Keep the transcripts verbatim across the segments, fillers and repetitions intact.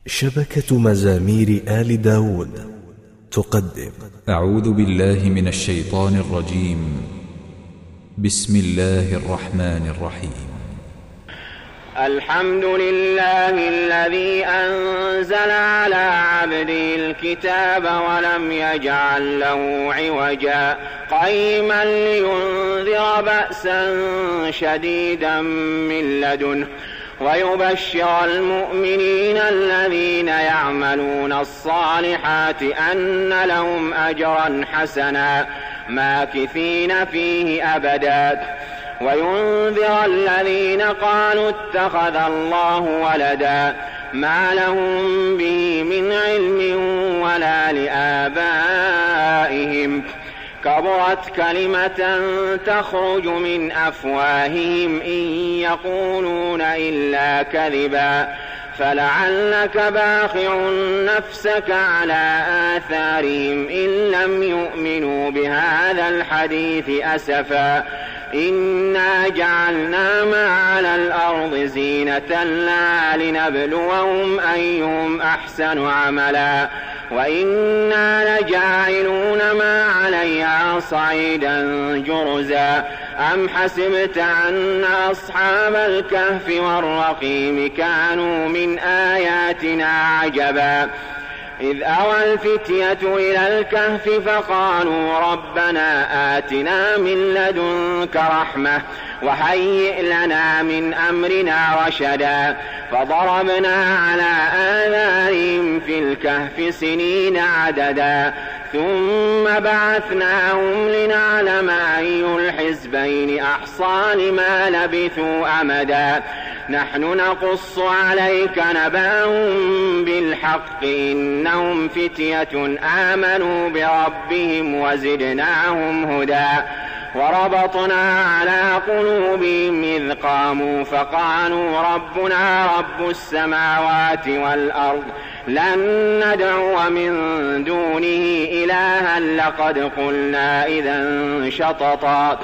شبكة مزامير آل داود تقدم. أعوذ بالله من الشيطان الرجيم. بسم الله الرحمن الرحيم. الحمد لله الذي أنزل على عبده الكتاب ولم يجعل له عوجا قيما لينذر بأسا شديدا من لدنه ويبشر المؤمنين الذين يعملون الصالحات أن لهم أجرا حسنا ماكثين فيه أبدا وينذر الذين قالوا اتخذ الله ولدا ما لهم به من علم ولا لآبائهم كبرت كلمة تخرج من أفواههم إن يقولون إلا كذبا فلعلك باخع نفسك على آثارهم إن لم يؤمنوا بهذا الحديث أسفا إنا جعلنا ما على الأرض زينة لها لنبلوهم أيهم أحسن عملا وإنا لجاعلون ما عليها صعيدا جرزا أم حسبت أن أصحاب الكهف والرقيم كانوا من آياتنا عجبا إذ أوى الفتية إلى الكهف فقالوا ربنا آتنا من لدنك رحمة وهيئ لنا من أمرنا رشدا فضربنا على آذانهم في الكهف سنين عددا ثم بعثناهم لنعلم أي الحزبين أحصى لما لبثوا أمدا نحن نقص عليك نبأهم بالحق إنهم فتية آمنوا بربهم وزدناهم هدى وربطنا على قلوبهم إذ قاموا فقالوا ربنا رب السماوات والأرض لن ندعو من دونه إلها لقد قلنا إذا شططا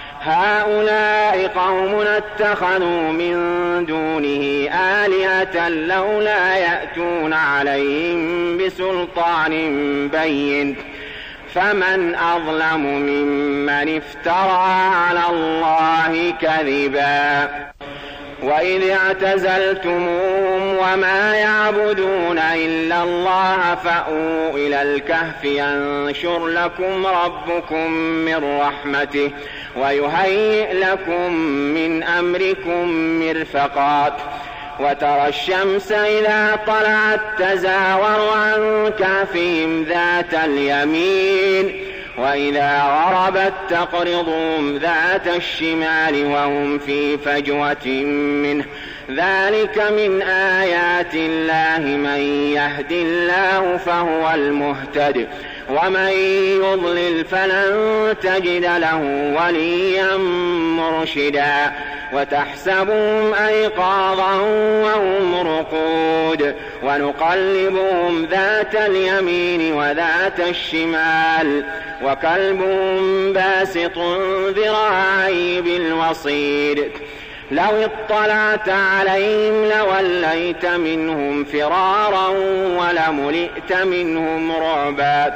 هؤلاء قوم اتخذوا من دونه آلهة لولا يأتون عليهم بسلطان بين فمن أظلم ممن افترى على الله كذبا وإذ اعتزلتموهم وما يعبدون إلا الله فأووا إلى الكهف ينشر لكم ربكم من رحمته ويهيئ لكم من أمركم مرفقا وترى الشمس إذا طلعت تزاور عن كهفهم ذات اليمين وإذا غربت تقرضهم ذات الشمال وهم في فجوة منه ذلك من آيات الله من يهد الله فهو المهتد ومن يضلل فلن تجد له وليا مرشدا وتحسبهم أيقاظا وهم رقود ونقلبهم ذات اليمين وذات الشمال وكلبهم باسط ذراعيه بالوصيد لو اطلعت عليهم لوليت منهم فرارا ولملئت منهم رعبا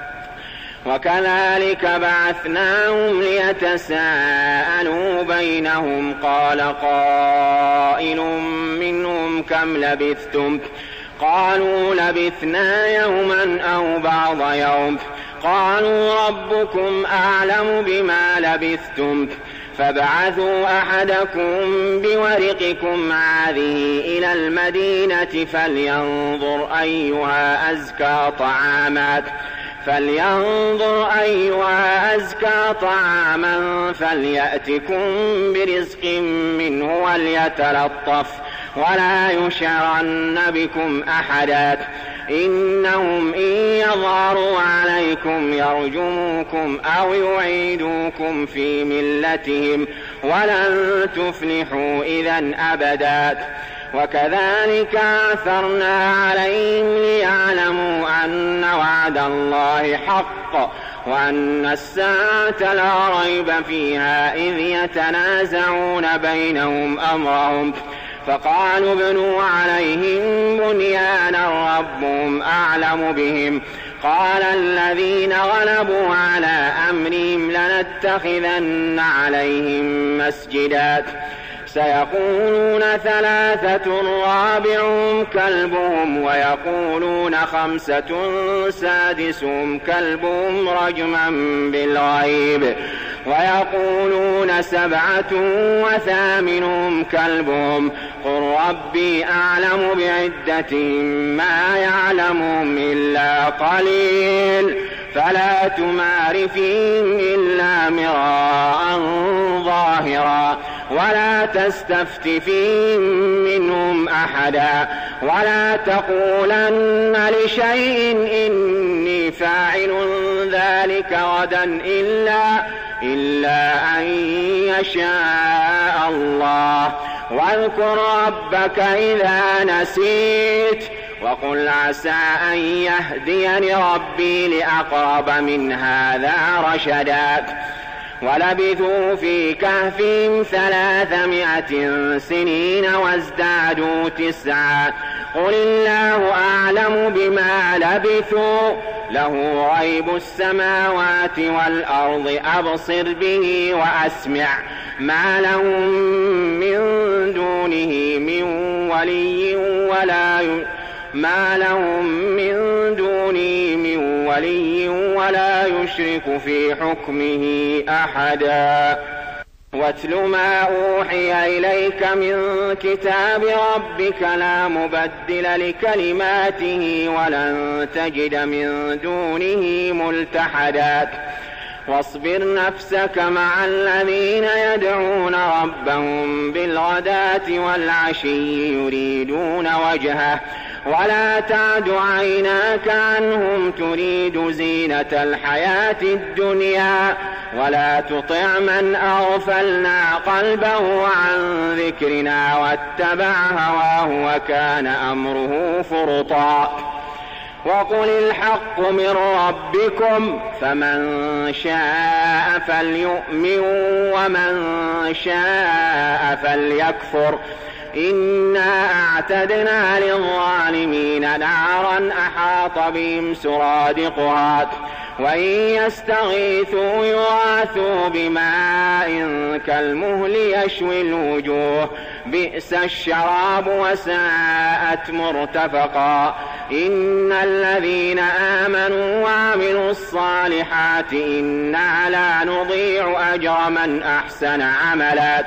وكذلك بعثناهم ليتساءلوا بينهم قال قائل منهم كم لبثتم قالوا لبثنا يوما أو بعض يوم قالوا ربكم أعلم بما لبثتم فابعثوا أحدكم بورقكم هذه إلى المدينة فلينظر أيها أزكى طعاما فلينظر أيها أزكى طعاما فليأتكم برزق منه وليتلطف ولا يشعرن بكم أحدا إنهم إن يظهروا عليكم يرجموكم أو يعيدوكم في ملتهم ولن تفلحوا إذا أبدا وكذلك آثرنا عليهم ليعلموا أن وعد الله حق وأن الساعة لا ريب فيها إذ يتنازعون بينهم أمرهم فقالوا ابنوا عليهم بنيانا ربهم أعلم بهم قال الذين غلبوا على أمرهم لنتخذن عليهم مسجدا سيقولون ثلاثة رابعهم كلبهم ويقولون خمسة سادسهم كلبهم رجما بالغيب ويقولون سبعة وثامنهم كلبهم قل ربي أعلم بعدتهم ما يعلمهم إلا قليل فلا تمار فيهم إلا مراء ظاهرا ولا تستفت فيهم منهم أحدا ولا تقولن لشيء إني فاعل ذلك غدا إلا, إلا أن يشاء الله واذكر ربك إذا نسيت وقل عسى أن يهديني ربي لأقرب من هذا رشدا ولبثوا في كهفهم ثلاثمائة سنين وازدادوا تسعا قل الله أعلم بما لبثوا له غيب السماوات والأرض أبصر به وأسمع ما لهم من دونه من ولي ولا ي... ما لهم من دونه من ولي ولا يشرك في حكمه أحدا واتل ما أوحي إليك من كتاب ربك لا مبدل لكلماته ولن تجد من دونه ملتحدا واصبر نفسك مع الذين يدعون ربهم بالغداة والعشي يريدون وجهه ولا تعد عيناك عنهم تريد زينة الحياة الدنيا ولا تطع من أغفلنا قلبه عن ذكرنا واتبع هواه وكان أمره فرطا وقل الحق من ربكم فمن شاء فليؤمن ومن شاء فليكفر إنا أعتدنا للظالمين نارا أحاط بهم سرادقها وإن يستغيثوا يغاثوا بماء كالمهل يشوي الوجوه بئس الشراب وساءت مرتفقا إن الذين آمنوا وعملوا الصالحات إنا لا نضيع أجر من أحسن عملا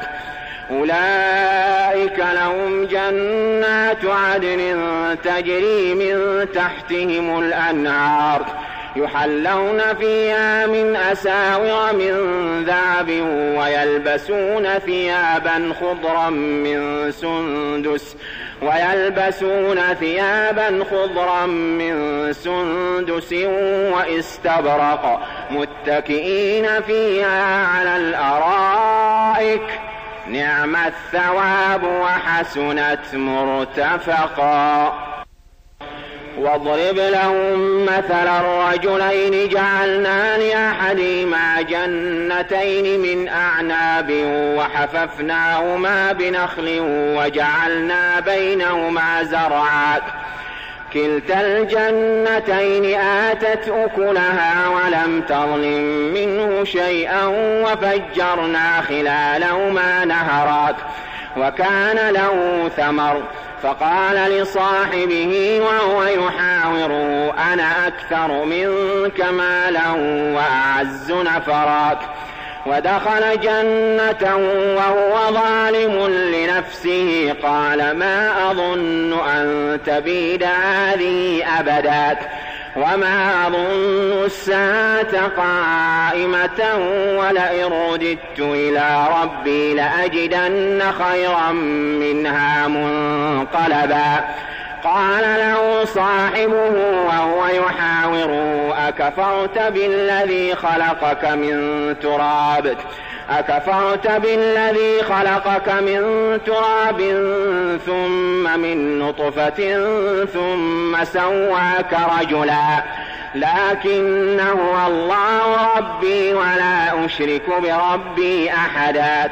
أولئك لهم جنات عدن تجري من تحتهم الأنهار يحلون فيها من أساور من ذهب ويلبسون ثيابا خضرا من سندس ويلبسون ثيابا خضرا من سندس واستبرق متكئين فيها على الأرائك نعم الثواب وحسنت مرتفقا واضرب لهم مثل الرجلين جعلنا لأحدهما جنتين من أعناب وحففناهما بنخل وجعلنا بينهما زرعا كلتا الجنتين آتت أكلها ولم تظلم منه شيئا وفجرنا خلالهما نهرا وكان له ثمر فقال لصاحبه وهو يحاوره أنا أكثر منك مالا وأعز نفرا ودخل جنته وهو ظالم لنفسه قال ما أظن أن تبيد هذه أبدا وما أظن الساعة قائمة ولئن رددت إلى ربي لأجدن خيرا منها منقلبا قال له صاحبه وهو يحاوره أكفرت بالذي خلقك من تراب أكفرت بالذي خلقك من تراب ثم من نطفة ثم سواك رجلا لكن هو الله ربي ولا أشرك بربي أحدا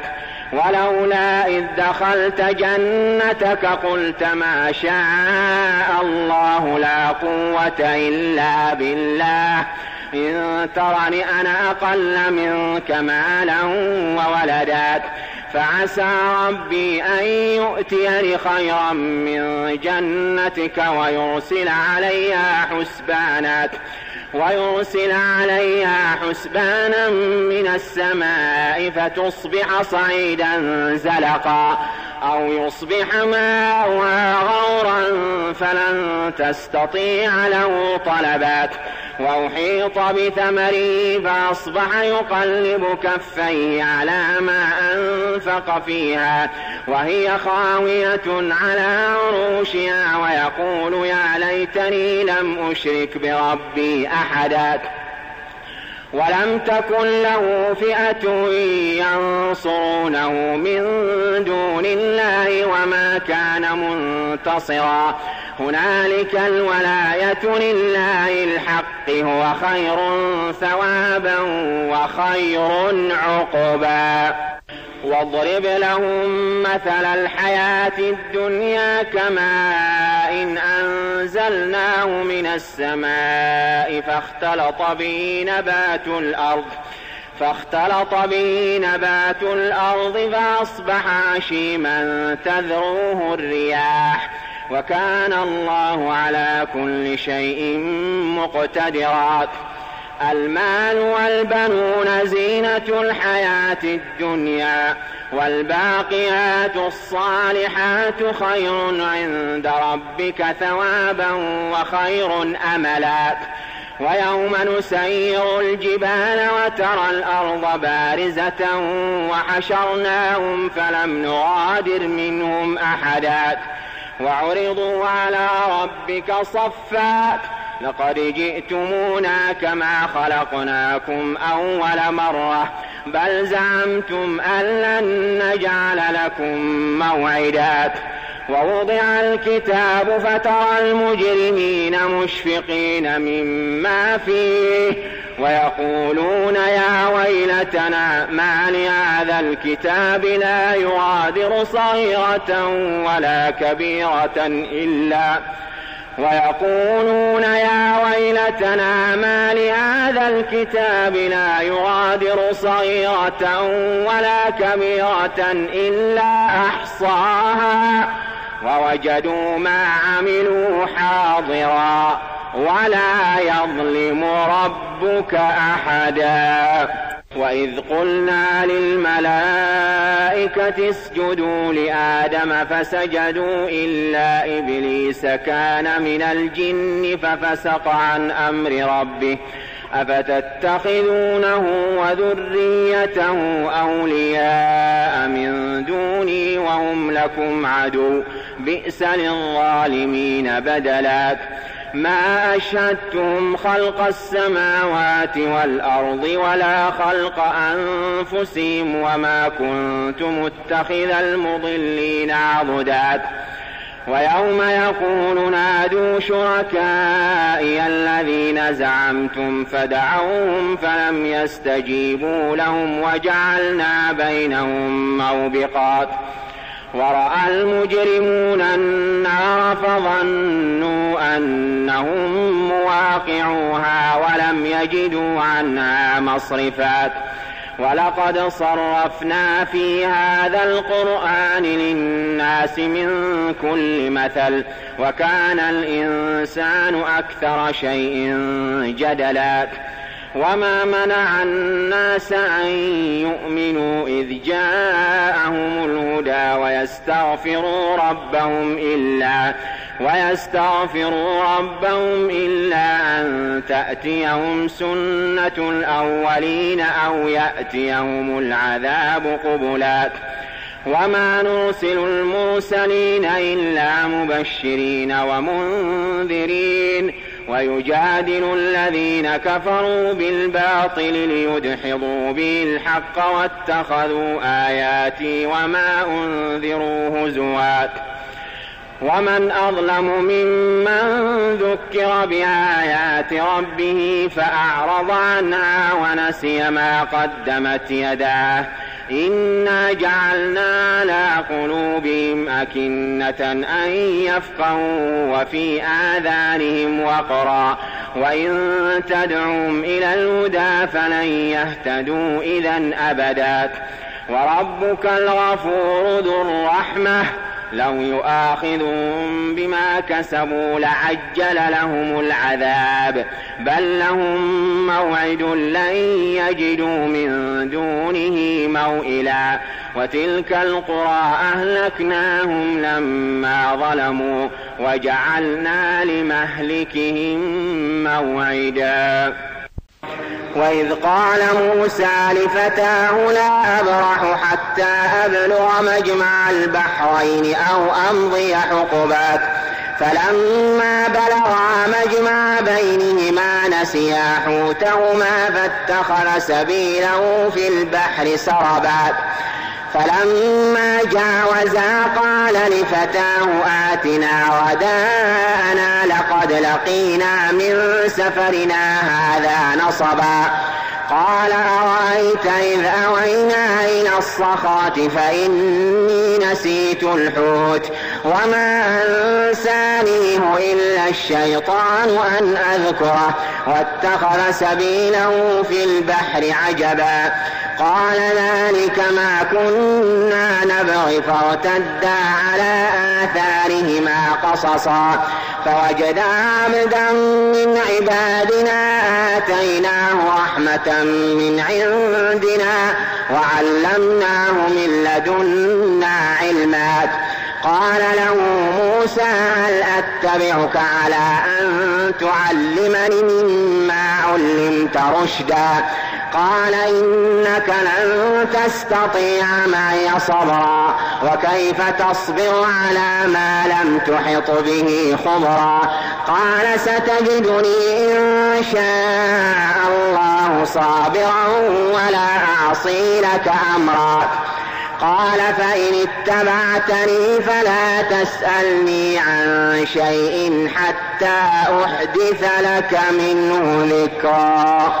ولولا إذ دخلت جنتك قلت ما شاء الله لا قوة إلا بالله إن ترني أنا أقل منك مالا وولدا فعسى ربي أن يؤتيني خيرا من جنتك ويرسل عليها حسبانا ويرسل عليها حسبانا من السماء فتصبح صعيدا زلقا أو يصبح ماؤها غورا فلن تستطيع له طلبا وأحيط بثمره فأصبح يقلب كفيه على ما أنفق فيها وهي خاوية على عروشها ويقول يا ليتني لم أشرك بربي أحدا ولم تكن له فئة ينصرونه من دون الله وما كان منتصرا هنالك الولاية لله الحق هو خير ثوابا وخير عقبا واضرب لهم مثل الحياة الدنيا كماء إن أنزلناه من السماء فاختلط به نبات الأرض فاختلط به نبات الأرض فأصبح هشيما تذروه الرياح وكان الله على كل شيء مقتدرا المال والبنون زينة الحياة الدنيا والباقيات الصالحات خير عند ربك ثوابا وخير أملا ويوم نسير الجبال وترى الأرض بارزة وحشرناهم فلم نغادر منهم أحدا وعرضوا على ربك صفا لقد جئتمونا كما خلقناكم أول مرة بل زعمتم أن لن نجعل لكم موعدا ووضع الكتاب فترى المجرمين مشفقين مما فيه ويقولون يا ويلتنا ما لهذا الكتاب لا يغادر صغيرة ولا كبيرة إلا ويقولون يا ويلتنا ما لهذا الكتاب لا يغادر صغيرة ولا كبيرة إلا أحصاها ووجدوا ما عملوا حاضرا ولا يظلم ربك أحدا وإذ قلنا للملائكة اسجدوا لآدم فسجدوا إلا إبليس كان من الجن ففسق عن أمر ربه أفتتخذونه وذريته أولياء من دوني وهم لكم عدو بئس للظالمين بدلا ما أشهدتهم خلق السماوات والأرض ولا خلق أنفسهم وما كنت متخذ المضلين عضدا ويوم يقول نادوا شركائي الذين زعمتم فدعوهم فلم يستجيبوا لهم وجعلنا بينهم موبقات ورأى المجرمون النار فظنوا أنهم مواقعوها ولم يجدوا عنها مصرفا ولقد صرفنا في هذا القرآن للناس من كل مثل وكان الإنسان أكثر شيء جدلا وما منع الناس أن يؤمنوا إذ جاءهم الهدى ويستغفروا ربهم إلا ويستغفروا ربهم إلا أن تأتيهم سنة الأولين أو يأتيهم العذاب قبلا وما نرسل المرسلين إلا مبشرين ومنذرين ويجادل الذين كفروا بالباطل ليدحضوا به الحق واتخذوا آياتي وما أنذروا هزوا ومن أظلم ممن ذكر بآيات ربه فأعرض عنها ونسي ما قدمت يداه إنا جعلنا على قلوبهم أكنة أن يفقهوا وفي آذانهم وقرا وإن تدعوهم إلى الهدى فلن يهتدوا إذا أبدا وربك الغفور ذو الرحمة لو يؤاخذهم بما كسبوا لعجل لهم العذاب بل لهم موعد لن يجدوا من دونه موئلا وتلك القرى أهلكناهم لما ظلموا وجعلنا لمهلكهم موعدا وإذ قال موسى لفتاه لا أبرح حتى أبلغ مجمع البحرين أو أمضي حقبا فلما بلغا مجمع بينهما نسيا حوتهما فاتخذ سبيله في البحر سربا فلما جاوزا قال لفتاه آتنا غداءنا لقد لقينا من سفرنا هذا نصبا قال أرأيت إذ أوينا إلى الصخرة فإني نسيت الحوت وما أنسانيه إلا الشيطان أن أذكره واتخذ سبيله في البحر عجبا قال ذلك ما كنا نبغي فارتدا على آثارهما قصصا فوجدا عبدا من عبادنا آتيناه رحمة من عندنا وعلمناه من لدنا علما قال له موسى هل أتبعك على أن تعلمني مما علمت رشدا قال إنك لن تستطيع معي صبرا وكيف تصبر على ما لم تحط به خبرا قال ستجدني إن شاء الله صابرا ولا أعصي لك أمرا قال فإن اتبعتني فلا تسألني عن شيء حتى أحدث لك منه ذكرا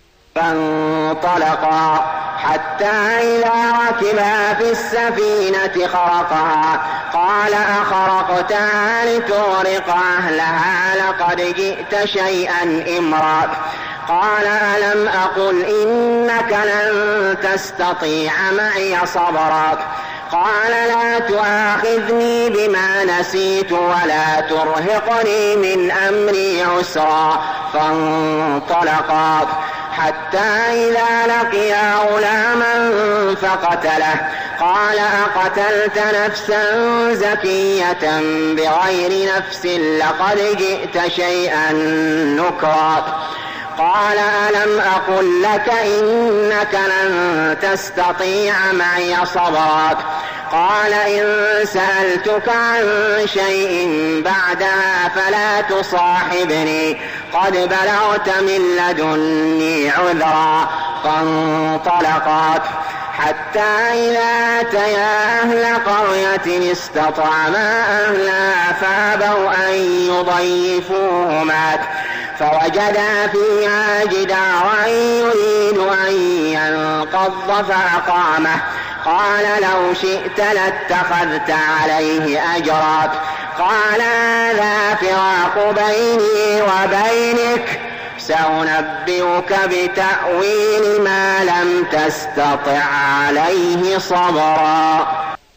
فانطلقا حتى إذا ركبا في السفينة خرقها قال أخرقتها لتغرق أهلها لقد جئت شيئا إمرا قال ألم أقل إنك لن تستطيع معي صبرا قال لا تؤاخذني بما نسيت ولا ترهقني من أمري عسرا فانطلقا حتى إذا لقيا غلاما فقتله قال أقتلت نفسا زكية بغير نفس لقد جئت شيئا نكرا قال ألم أقل لك إنك لن تستطيع معي صبرا قال إن سألتك عن شيء بعدها فلا تصاحبني قد بلغت من لدني عذرا فانطلقا حتى إذا أتيا أهل قرية استطعما أهلها فأبوا أن يضيفوهما فوجدا فيها جدارا يريد أن ينقض فأقامه قال لو شئت لاتخذت عليه أجرا قال هذا فراق بيني وبينك سأنبئك بتأويل ما لم تستطع عليه صبرا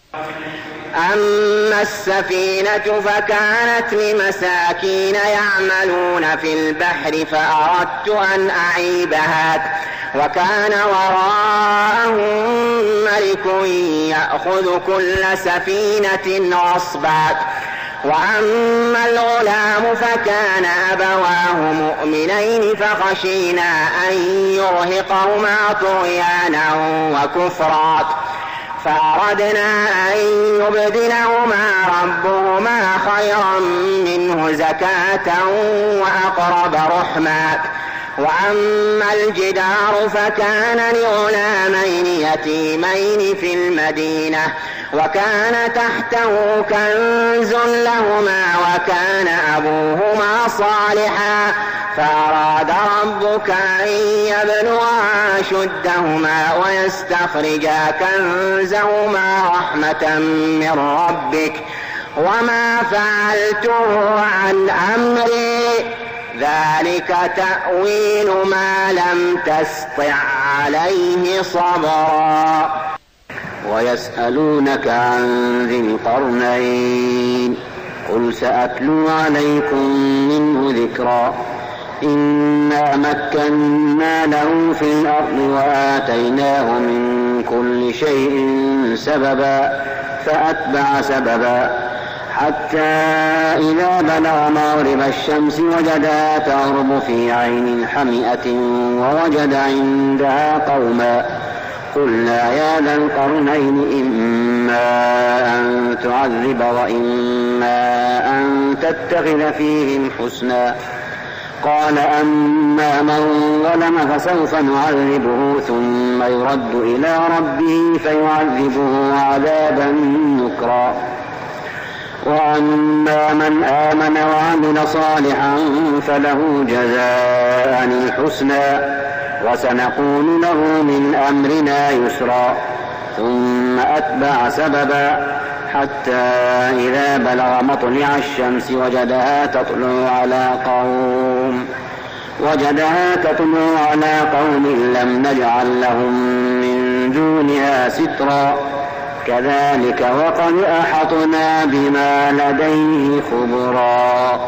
أما السفينة فكانت لمساكين يعملون في البحر فأردت أن أعيبها وكان وراءهم ملك يأخذ كل سفينة غصبا وأما الغلام فكان أبواه مؤمنين فخشينا أن يرهقهما طغيانا وكفرا فأردنا أن يبدلهما ربهما خيرا منه زكاة وأقرب رحما وأما الجدار فكان لغلامين يتيمين في المدينة وكان تحته كنز لهما وكان أبوهما صالحا فأراد ربك أن يبلغا أشدهما ويستخرجا كنزهما رحمة من ربك وما فعلته عن أمري ذلك تأويل ما لم تسطع عليه صبرا. ويسألونك عن ذي القرنين قل سأتلو عليكم منه ذكرا إنا مكنا له في الأرض وآتيناه من كل شيء سببا فأتبع سببا حتى إذا بلغ مغرب الشمس وجدها تغرب في عين حمئة ووجد عندها قوما قلنا يا ذا القرنين إما أن تعذب وإما أن تتخذ فيهم حسنا قال أما من ظلم فسوف نعذبه ثم يرد إلى ربه فيعذبه عذابا نكرا وأما من آمن وعمل صالحا فله جزاء الحسنى وسنقول له من أمرنا يسرا ثم أتبع سببا حتى إذا بلغ مطلع الشمس وجدها تطلع على قوم وجدها تطلع على قوم لم نجعل لهم من دونها سترا كذلك وقد أحطنا بما لديه خبرا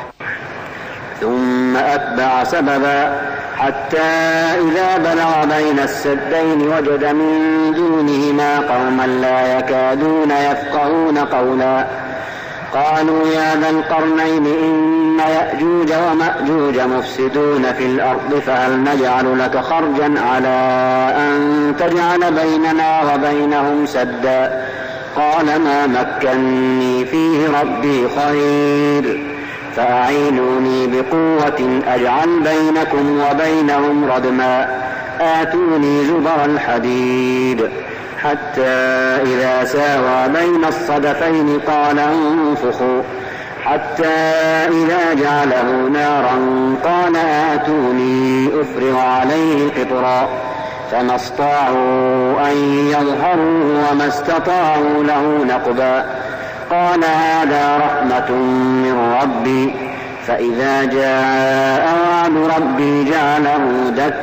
ثم أتبع سببا حتى إذا بلغ بين السدين وجد من دونهما قوما لا يكادون يفقهون قولا قالوا يا ذا القرنين إن يأجوج ومأجوج مفسدون في الأرض فهل نجعل لك خرجا على أن تجعل بيننا وبينهم سدا قال ما مكني فيه ربي خير فأعينوني بقوة أجعل بينكم وبينهم ردما آتوني زبر الحديد حتى إذا ساوى بين الصدفين قال انفخوا حتى إذا جعله نارا قال آتوني أفرغ عليه قطرا فما استطاعوا أن يظهروا وما استطاعوا له نقبا قال هذا رحمة من ربي فإذا جاء وعد ربي جعله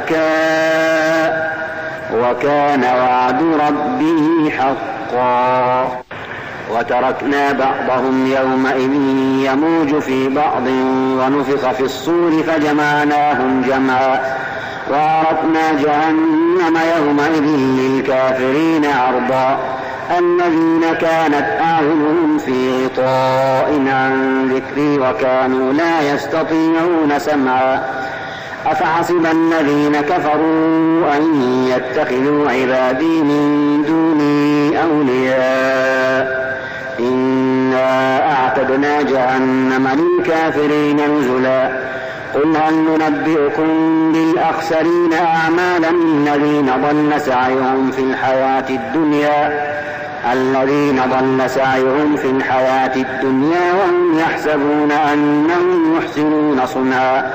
دكا وكان وعد ربه حقا وتركنا بعضهم يومئذ يموج في بعض ونفخ في الصور فجمعناهم جمعا وعرضنا جهنم يومئذ للكافرين عرضا الذين كانت أعينهم في غطاء عن ذكري وكانوا لا يستطيعون سمعا أفحسب الذين كفروا أن يتخذوا عبادي من دوني أولياء إنا أعتدنا جهنم للكافرين نزلا قل هل ننبئكم بالأخسرين أعمالا الذين ضل سعيهم في الحياة الدنيا الذين ضل سعيهم في الحياة الدنيا وهم يحسبون أنهم يحسنون صنعا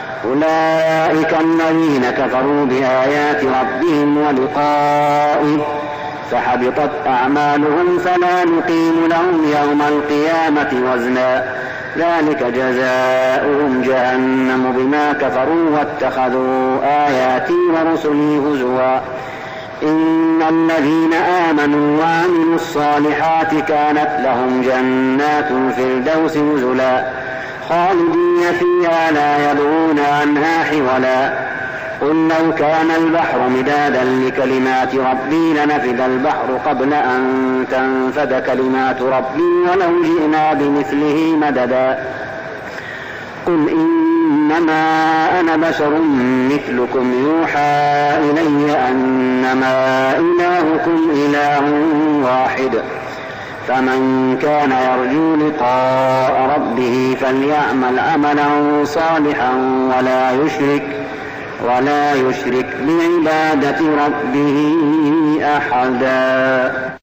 أولئك الذين كفروا بآيات ربهم ولقائه فحبطت أعمالهم فلا نقيم لهم يوم القيامة وزنا ذلك جزاؤهم جهنم بما كفروا واتخذوا آياتي ورسلي هزوا إن الذين آمنوا وعملوا الصالحات كانت لهم جنات الفردوس نزلا خالدين فيها لا يبغون عنها حولا قل لو كان البحر مدادا لكلمات ربي لنفد البحر قبل أن تنفد كلمات ربي ولو جئنا بمثله مددا قل إنما أنا بشر مثلكم يوحى إلي أنما إلهكم إله واحد فمن كان يرجو لقاء ربه فليعمل عملا صالحا ولا يشرك ولا يشرك بعبادة ربه أحدا.